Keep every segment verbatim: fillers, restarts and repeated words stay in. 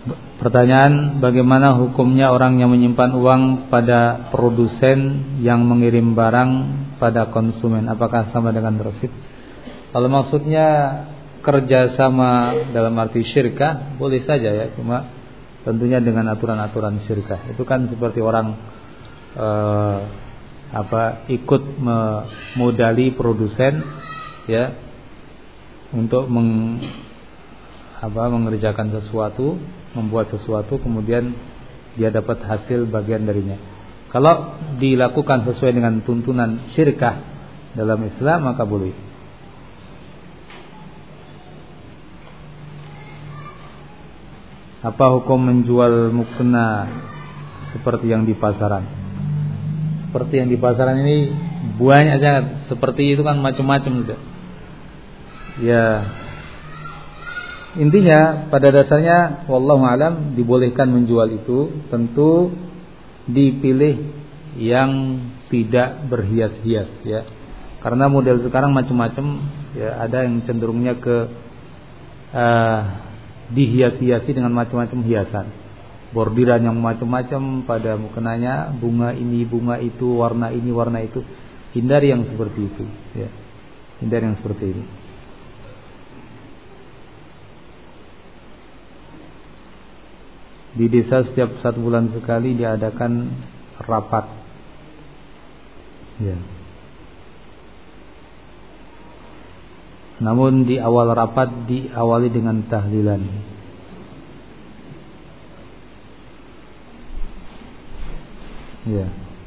Pertanyaan, bagaimana hukumnya orang yang menyimpan uang pada produsen yang mengirim barang pada konsumen? Apakah sama dengan rasid? Kalau maksudnya kerjasama dalam arti syirkah, boleh saja ya, cuma tentunya dengan aturan-aturan syirkah. Itu kan seperti orang eh, apa ikut memodali produsen ya untuk meng, apa, mengerjakan sesuatu, membuat sesuatu, kemudian dia dapat hasil bagian darinya. Kalau dilakukan sesuai dengan tuntunan syirkah dalam Islam, maka boleh. Apa hukum menjual mukena seperti yang di pasaran? Seperti yang di pasaran ini banyak sangat. Seperti itu kan macam-macam gitu. Ya, intinya pada dasarnya wallahu alam dibolehkan menjual itu, tentu dipilih yang tidak berhias-hias ya. Karena model sekarang macam-macam ya, ada yang cenderungnya ke uh, dihias-hiasi dengan macam-macam hiasan. Bordiran yang macam-macam pada mukenanya, bunga ini, bunga itu, warna ini, warna itu. Hindari yang seperti itu ya. Hindari yang seperti ini. Di desa setiap satu bulan sekali diadakan rapat. Ya. Namun di awal rapat diawali dengan tahlilan. Ya.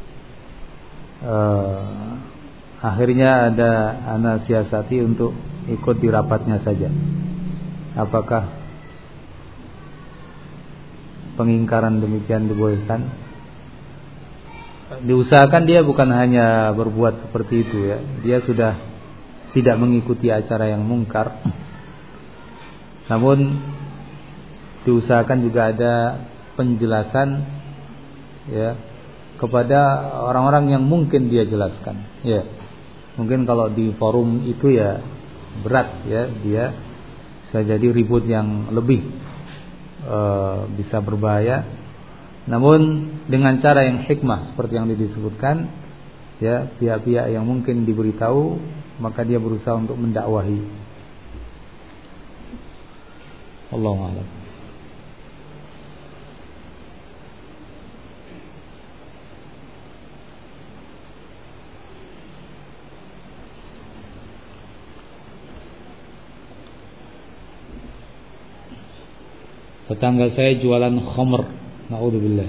Uh, akhirnya ada anak siasati untuk ikut di rapatnya saja. Apakah pengingkaran demikian dibolehkan? Diusahakan dia bukan hanya berbuat seperti itu ya, dia sudah tidak mengikuti acara yang mungkar. Namun diusahakan juga ada penjelasan ya kepada orang-orang yang mungkin dia jelaskan. Ya, mungkin kalau di forum itu ya berat ya, dia bisa jadi ribut yang lebih e, bisa berbahaya. Namun dengan cara yang hikmah seperti yang disebutkan ya, pihak-pihak yang mungkin diberitahu, maka dia berusaha untuk mendakwahi. Allahu a'lam. Tetangga saya jualan khamr, naudzubillah.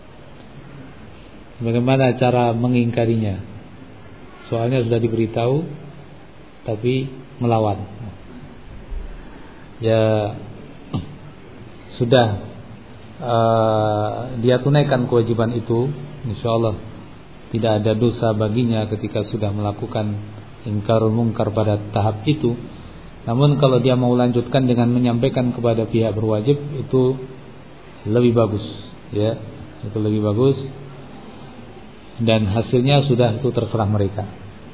Bagaimana cara mengingkarinya? Soalnya sudah diberitahu tapi melawan. Ya sudah uh, dia tunaikan kewajiban itu, insyaallah tidak ada dosa baginya ketika sudah melakukan ingkarul munkar pada tahap itu. Namun kalau dia mau lanjutkan dengan menyampaikan kepada pihak berwajib, itu lebih bagus ya, itu lebih bagus, dan hasilnya sudah itu terserah mereka.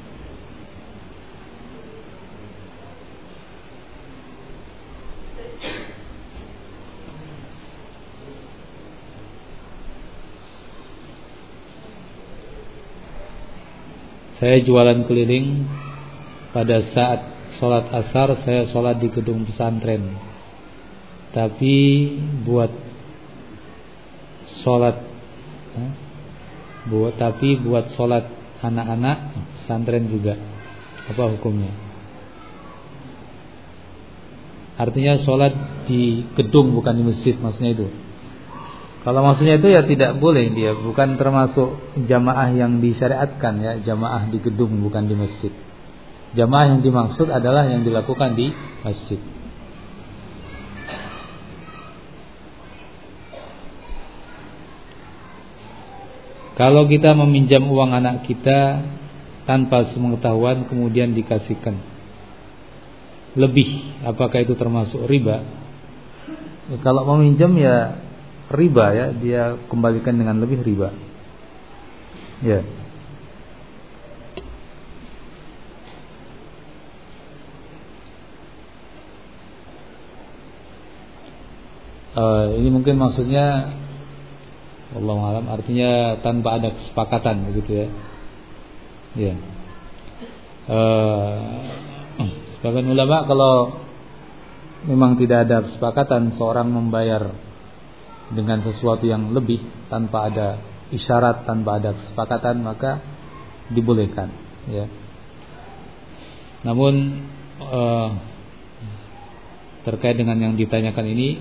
Saya jualan keliling. Pada saat sholat asar saya sholat di gedung pesantren, tapi buat sholat eh, buat tapi buat sholat anak-anak pesantren juga. Apa hukumnya? Artinya sholat di gedung bukan di masjid, maksudnya itu. Kalau maksudnya itu ya tidak boleh, dia bukan termasuk jamaah yang disyariatkan ya, jamaah di gedung bukan di masjid. Jamaah yang dimaksud adalah yang dilakukan di masjid. Kalau kita meminjam uang anak kita tanpa sepengetahuan kemudian dikasihkan lebih, apakah itu termasuk riba? Ya, kalau meminjam ya riba ya, dia kembalikan dengan lebih riba. Ya. uh, ini mungkin maksudnya wallahu alam, artinya tanpa ada kesepakatan begitu ya. Ya. Uh, sebagian ulama kalau memang tidak ada kesepakatan seorang membayar dengan sesuatu yang lebih tanpa ada isyarat, tanpa ada kesepakatan, maka dibolehkan ya. Namun uh, terkait dengan yang ditanyakan ini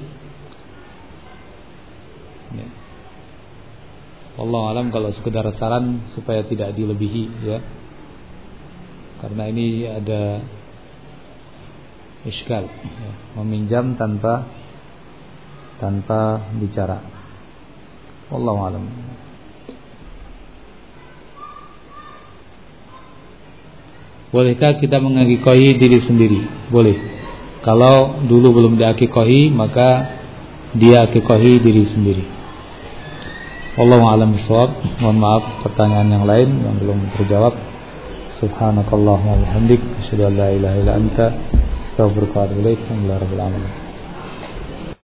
ya, wallahu alam, kalau sekedar saran supaya tidak dilebihi ya, karena ini ada iskal ya, meminjam tanpa tanpa bicara. Wallahu alam. Bolehkah kita mengakikahi diri sendiri? Boleh. Kalau dulu belum diakikahi, maka dia akikahi diri sendiri. Wallahu a'lam bishawab. Mohon maaf pertanyaan yang lain yang belum terjawab. Subhanakallahumma wa bihamdik, asyhadu an la ilaha illa anta, astaghfiruka wa atubu ilaik. Alhamdulillahirabbil alamin.